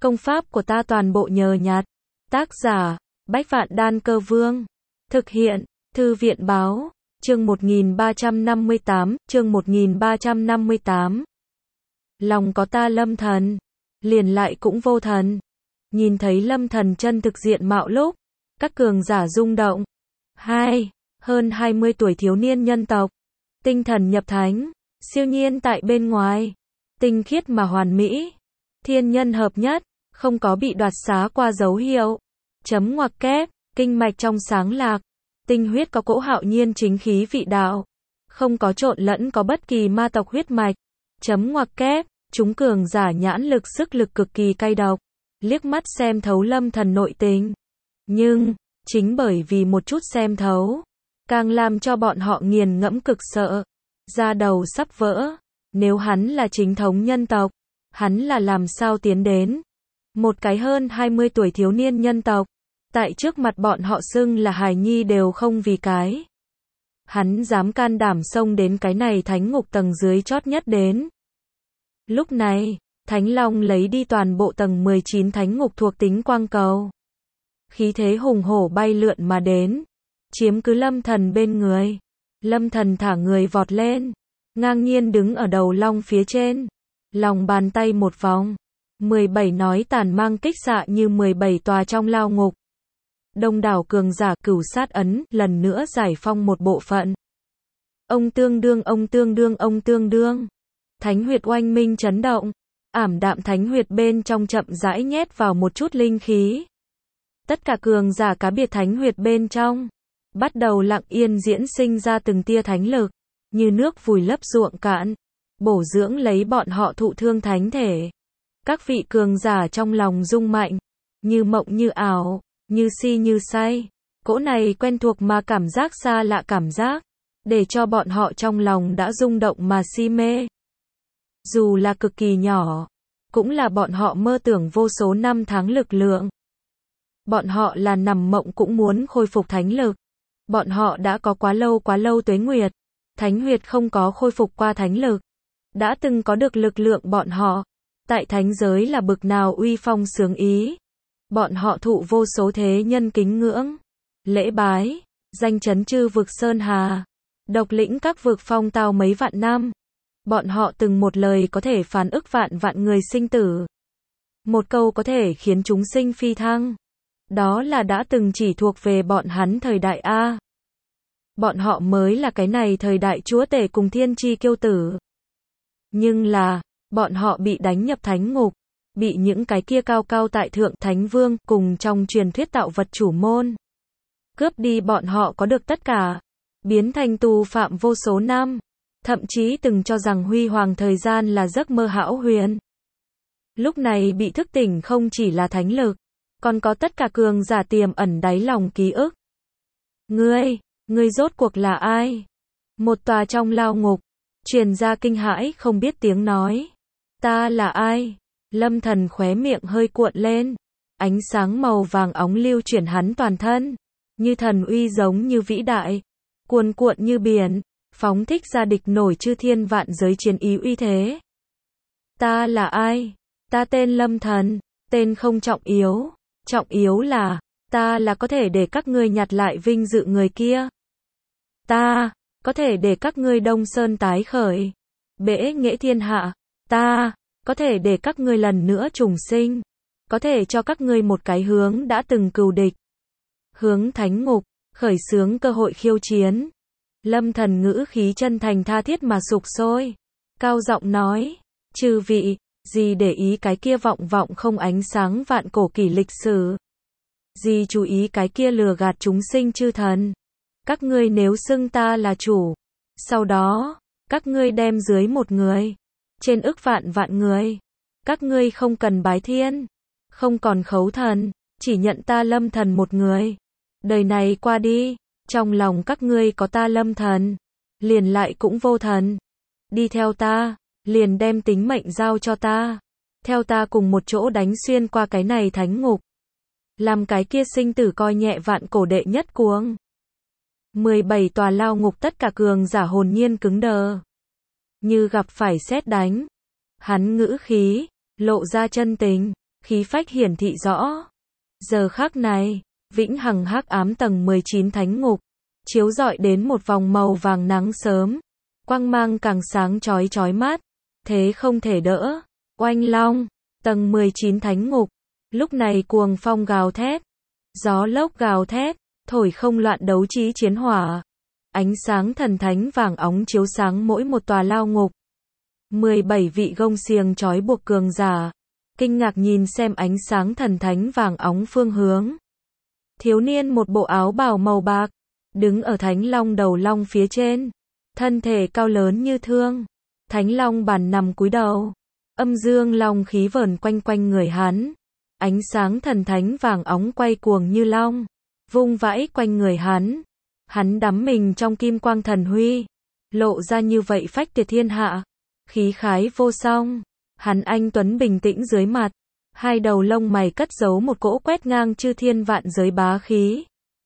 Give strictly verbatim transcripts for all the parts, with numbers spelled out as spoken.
Công pháp của ta toàn bộ nhờ nhặt. Tác giả, Bách Vạn Đan Cơ Vương. Thực hiện, Thư viện Báo. Chương một nghìn ba trăm năm mươi tám, chương một nghìn ba trăm năm mươi tám. Lòng có ta Lâm Thần, liền lại cũng vô thần. Nhìn thấy Lâm Thần chân thực diện mạo lúc, các cường giả rung động. Hai, hơn hai mươi tuổi thiếu niên nhân tộc, tinh thần nhập thánh, siêu nhiên tại bên ngoài, tinh khiết mà hoàn mỹ, thiên nhân hợp nhất, không có bị đoạt xá qua dấu hiệu. Chấm ngoặc kép, kinh mạch trong sáng lạc, tinh huyết có cỗ hạo nhiên chính khí vị đạo, không có trộn lẫn có bất kỳ ma tộc huyết mạch. Chấm ngoặc kép, chúng cường giả nhãn lực sức lực cực kỳ cay độc, liếc mắt xem thấu Lâm Thần nội tình. Nhưng, chính bởi vì một chút xem thấu, càng làm cho bọn họ nghiền ngẫm cực sợ, da đầu sắp vỡ. Nếu hắn là chính thống nhân tộc, hắn là làm sao tiến đến? Một cái hơn hai mươi tuổi thiếu niên nhân tộc, tại trước mặt bọn họ xưng là hài nhi đều không vì cái. Hắn dám can đảm xông đến cái này thánh ngục tầng dưới chót nhất đến. Lúc này, Thánh Long lấy đi toàn bộ tầng mười chín thánh ngục thuộc tính quang cầu. Khí thế hùng hổ bay lượn mà đến, chiếm cứ Lâm Thần bên người. Lâm Thần thả người vọt lên, ngang nhiên đứng ở đầu long phía trên, lòng bàn tay một vòng, mười bảy nói tàn mang kích xạ như mười bảy tòa trong lao ngục. Đông đảo cường giả cửu sát ấn, lần nữa giải phong một bộ phận. Ông tương đương, ông tương đương, ông tương đương. Thánh huyệt oanh minh chấn động, ảm đạm thánh huyệt bên trong chậm rãi nhét vào một chút linh khí. Tất cả cường giả cá biệt thánh huyệt bên trong, bắt đầu lặng yên diễn sinh ra từng tia thánh lực, như nước vùi lấp ruộng cạn, bổ dưỡng lấy bọn họ thụ thương thánh thể. Các vị cường giả trong lòng rung mạnh, như mộng như ảo, như si như say. Cỗ này quen thuộc mà cảm giác xa lạ cảm giác, để cho bọn họ trong lòng đã rung động mà si mê. Dù là cực kỳ nhỏ, cũng là bọn họ mơ tưởng vô số năm tháng lực lượng. Bọn họ là nằm mộng cũng muốn khôi phục thánh lực. Bọn họ đã có quá lâu quá lâu tuế nguyệt, thánh huyệt không có khôi phục qua thánh lực. Đã từng có được lực lượng bọn họ, tại thánh giới là bực nào uy phong sướng ý. Bọn họ thụ vô số thế nhân kính ngưỡng, lễ bái, danh chấn chư vực Sơn Hà, độc lĩnh các vực phong tao mấy vạn năm. Bọn họ từng một lời có thể phán ức vạn vạn người sinh tử. Một câu có thể khiến chúng sinh phi thăng. Đó là đã từng chỉ thuộc về bọn hắn thời đại A. Bọn họ mới là cái này thời đại chúa tể cùng thiên chi kiêu tử. Nhưng là, bọn họ bị đánh nhập thánh ngục, bị những cái kia cao cao tại thượng thánh vương cùng trong truyền thuyết tạo vật chủ môn cướp đi bọn họ có được tất cả, biến thành tù phạm vô số năm, thậm chí từng cho rằng huy hoàng thời gian là giấc mơ hão huyền. Lúc này bị thức tỉnh không chỉ là thánh lực, còn có tất cả cường giả tiềm ẩn đáy lòng ký ức. Ngươi, ngươi rốt cuộc là ai? Một tòa trong lao ngục, truyền ra kinh hãi không biết tiếng nói. Ta là ai? Lâm Thần khóe miệng hơi cuộn lên, ánh sáng màu vàng óng lưu chuyển hắn toàn thân, như thần uy giống như vĩ đại, cuồn cuộn như biển, phóng thích ra địch nổi chư thiên vạn giới chiến ý uy thế. Ta là ai? Ta tên Lâm Thần, tên không trọng yếu, trọng yếu là, ta là có thể để các ngươi nhặt lại vinh dự người kia. Ta, có thể để các ngươi Đông Sơn tái khởi, bẽ nghệ thiên hạ. Ta, có thể để các ngươi lần nữa trùng sinh, có thể cho các ngươi một cái hướng đã từng cừu địch. Hướng thánh ngục, khởi xướng cơ hội khiêu chiến. Lâm Thần ngữ khí chân thành tha thiết mà sục sôi, cao giọng nói, chư vị, gì để ý cái kia vọng vọng không ánh sáng vạn cổ kỷ lịch sử. Gì chú ý cái kia lừa gạt chúng sinh chư thần. Các ngươi nếu xưng ta là chủ, sau đó, các ngươi đem dưới một người, trên ức vạn vạn người, các ngươi không cần bái thiên, không còn khấu thần, chỉ nhận ta Lâm Thần một người. Đời này qua đi, trong lòng các ngươi có ta Lâm Thần, liền lại cũng vô thần. Đi theo ta, liền đem tính mệnh giao cho ta. Theo ta cùng một chỗ đánh xuyên qua cái này thánh ngục. Làm cái kia sinh tử coi nhẹ vạn cổ đệ nhất cuồng. mười bảy tòa lao ngục tất cả cường giả hồn nhiên cứng đờ. Như gặp phải sét đánh. Hắn ngữ khí, lộ ra chân tình. khí phách hiển thị rõ. Giờ khắc này, vĩnh hằng hắc ám tầng mười chín thánh ngục, chiếu rọi đến một vòng màu vàng nắng sớm, quang mang càng sáng chói chói mắt, thế không thể đỡ. Oanh long, tầng mười chín thánh ngục, lúc này cuồng phong gào thét, gió lốc gào thét, thổi không loạn đấu trí chiến hỏa. Ánh sáng thần thánh vàng óng chiếu sáng mỗi một tòa lao ngục. mười bảy vị gông xiềng trói buộc cường giả, kinh ngạc nhìn xem ánh sáng thần thánh vàng óng phương hướng. Thiếu niên một bộ áo bào màu bạc, đứng ở thánh long đầu long phía trên, thân thể cao lớn như thương. Thánh long bàn nằm cúi đầu, âm dương long khí vờn quanh quanh người hắn. Ánh sáng thần thánh vàng óng quay cuồng như long, vung vãi quanh người hắn. Hắn đắm mình trong kim quang thần huy, lộ ra như vậy phách tuyệt thiên hạ, khí khái vô song. Hắn anh tuấn bình tĩnh dưới mặt, hai đầu lông mày cất giấu một cỗ quét ngang chư thiên vạn giới bá khí.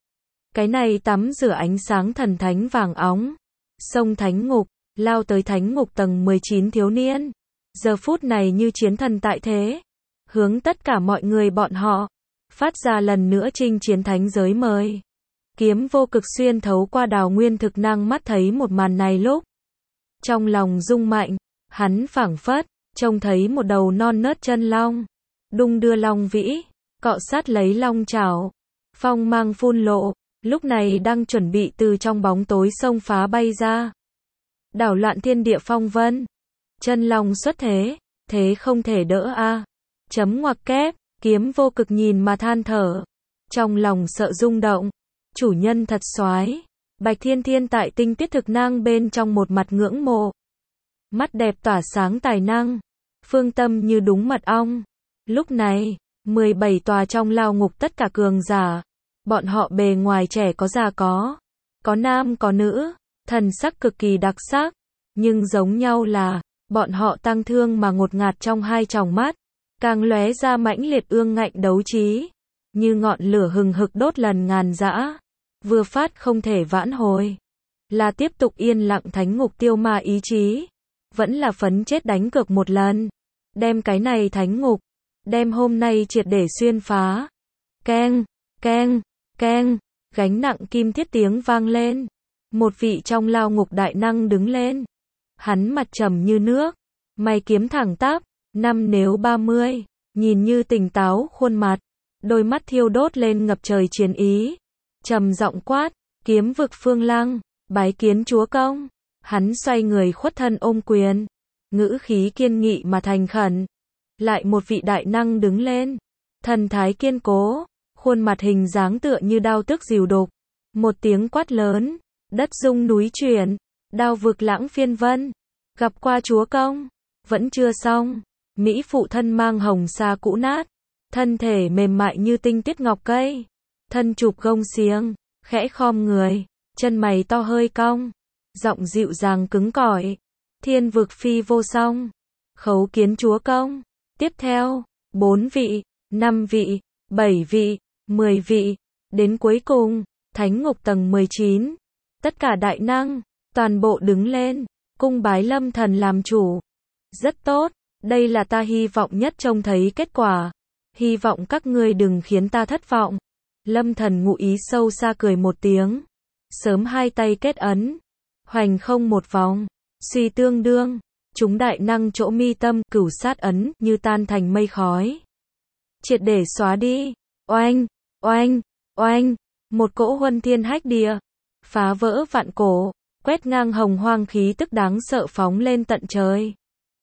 Cái này tắm rửa ánh sáng thần thánh vàng óng, sông thánh ngục, lao tới thánh ngục tầng mười chín thiếu niên. Giờ phút này như chiến thần tại thế, hướng tất cả mọi người bọn họ, phát ra lần nữa chinh chiến thánh giới mời. Kiếm vô cực xuyên thấu qua đào nguyên thực năng mắt thấy một màn này lúc. Trong lòng rung mạnh, hắn phảng phất, trông thấy một đầu non nớt chân long, đung đưa long vĩ, cọ sát lấy long chảo, phong mang phun lộ, lúc này đang chuẩn bị từ trong bóng tối xông phá bay ra. Đảo loạn thiên địa phong vân, chân long xuất thế, thế không thể đỡ a. Chấm ngoặc kép, kiếm vô cực nhìn mà than thở, trong lòng sợ rung động. Chủ nhân thật soái. Bạch Thiên Thiên tại tinh tiết thực năng bên trong một mặt ngưỡng mộ. Mắt đẹp tỏa sáng tài năng, phương tâm như đúng mật ong. Lúc này, mười bảy tòa trong lao ngục tất cả cường giả, bọn họ bề ngoài trẻ có già có, có nam có nữ, thần sắc cực kỳ đặc sắc, nhưng giống nhau là, bọn họ tăng thương mà ngột ngạt trong hai tròng mắt, càng lóe ra mãnh liệt ương ngạnh đấu trí. Như ngọn lửa hừng hực đốt lần ngàn dã, vừa phát không thể vãn hồi. Là tiếp tục yên lặng thánh ngục tiêu ma ý chí, vẫn là phấn chết đánh cược một lần, đem cái này thánh ngục, đem hôm nay triệt để xuyên phá. Keng, keng, keng, gánh nặng kim thiết tiếng vang lên. Một vị trong lao ngục đại năng đứng lên. Hắn mặt trầm như nước, mày kiếm thẳng tắp, năm nếu ba mươi, nhìn như tỉnh táo khuôn mặt. Đôi mắt thiêu đốt lên ngập trời chiến ý, trầm giọng quát, kiếm vực phương lăng, bái kiến chúa công. Hắn xoay người khuất thân ôm quyền, ngữ khí kiên nghị mà thành khẩn. Lại một vị đại năng đứng lên, thần thái kiên cố, khuôn mặt hình dáng tựa như đao tức dìu đục. Một tiếng quát lớn, đất rung núi chuyển, đao vực lãng phiên vân. Gặp qua chúa công, vẫn chưa xong. Mỹ phụ thân mang hồng sa cũ nát, thân thể mềm mại như tinh tiết ngọc cây, thân chụp gông xiềng, khẽ khom người, chân mày to hơi cong, giọng dịu dàng cứng cỏi. Thiên vực phi vô song, khấu kiến chúa công. Tiếp theo, bốn vị, năm vị, bảy vị, mười vị, đến cuối cùng, thánh ngục tầng mười chín. Tất cả đại năng, toàn bộ đứng lên, cung bái Lâm Thần làm chủ. Rất tốt, đây là ta hy vọng nhất trông thấy kết quả. Hy vọng các ngươi đừng khiến ta thất vọng. Lâm Thần ngụ ý sâu xa cười một tiếng. Sớm hai tay kết ấn, hoành không một vòng, suy tương đương. Chúng đại năng chỗ mi tâm, cửu sát ấn, như tan thành mây khói. Triệt để xóa đi. Oanh, oanh, oanh. Một cỗ huân thiên hách địa, phá vỡ vạn cổ, quét ngang hồng hoang khí tức đáng sợ phóng lên tận trời.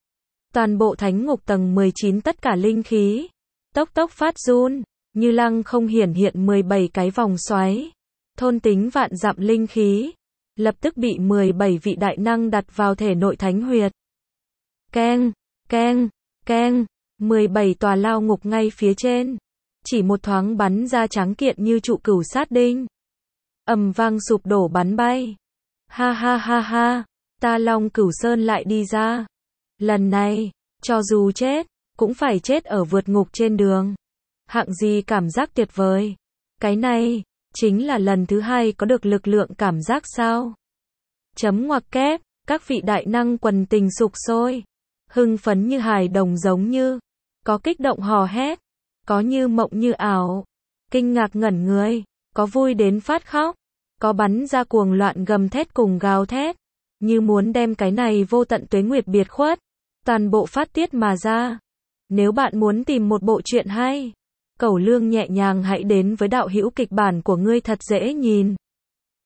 Toàn bộ thánh ngục tầng mười chín tất cả linh khí, tốc tốc phát run, như lăng không hiển hiện mười bảy cái vòng xoáy, thôn tính vạn dặm linh khí, lập tức bị mười bảy vị đại năng đặt vào thể nội thánh huyệt. Keng, keng, keng, mười bảy tòa lao ngục ngay phía trên, chỉ một thoáng bắn ra tráng kiện như trụ cửu sát đinh. Ầm vang sụp đổ bắn bay. Ha ha ha ha, ta Long Cửu Sơn lại đi ra. Lần này, cho dù chết, cũng phải chết ở vượt ngục trên đường. Hạng gì cảm giác tuyệt vời. Cái này, chính là lần thứ hai có được lực lượng cảm giác sao? Chấm ngoặc kép, các vị đại năng quần tình sục sôi. Hưng phấn như hài đồng giống như. có kích động hò hét, có như mộng như ảo, kinh ngạc ngẩn người, có vui đến phát khóc, có bắn ra cuồng loạn gầm thét cùng gào thét, như muốn đem cái này vô tận tuế nguyệt biệt khuất, toàn bộ phát tiết mà ra. Nếu bạn muốn tìm một bộ truyện hay, cẩu lương nhẹ nhàng hãy đến với đạo hữu kịch bản của ngươi thật dễ nhìn.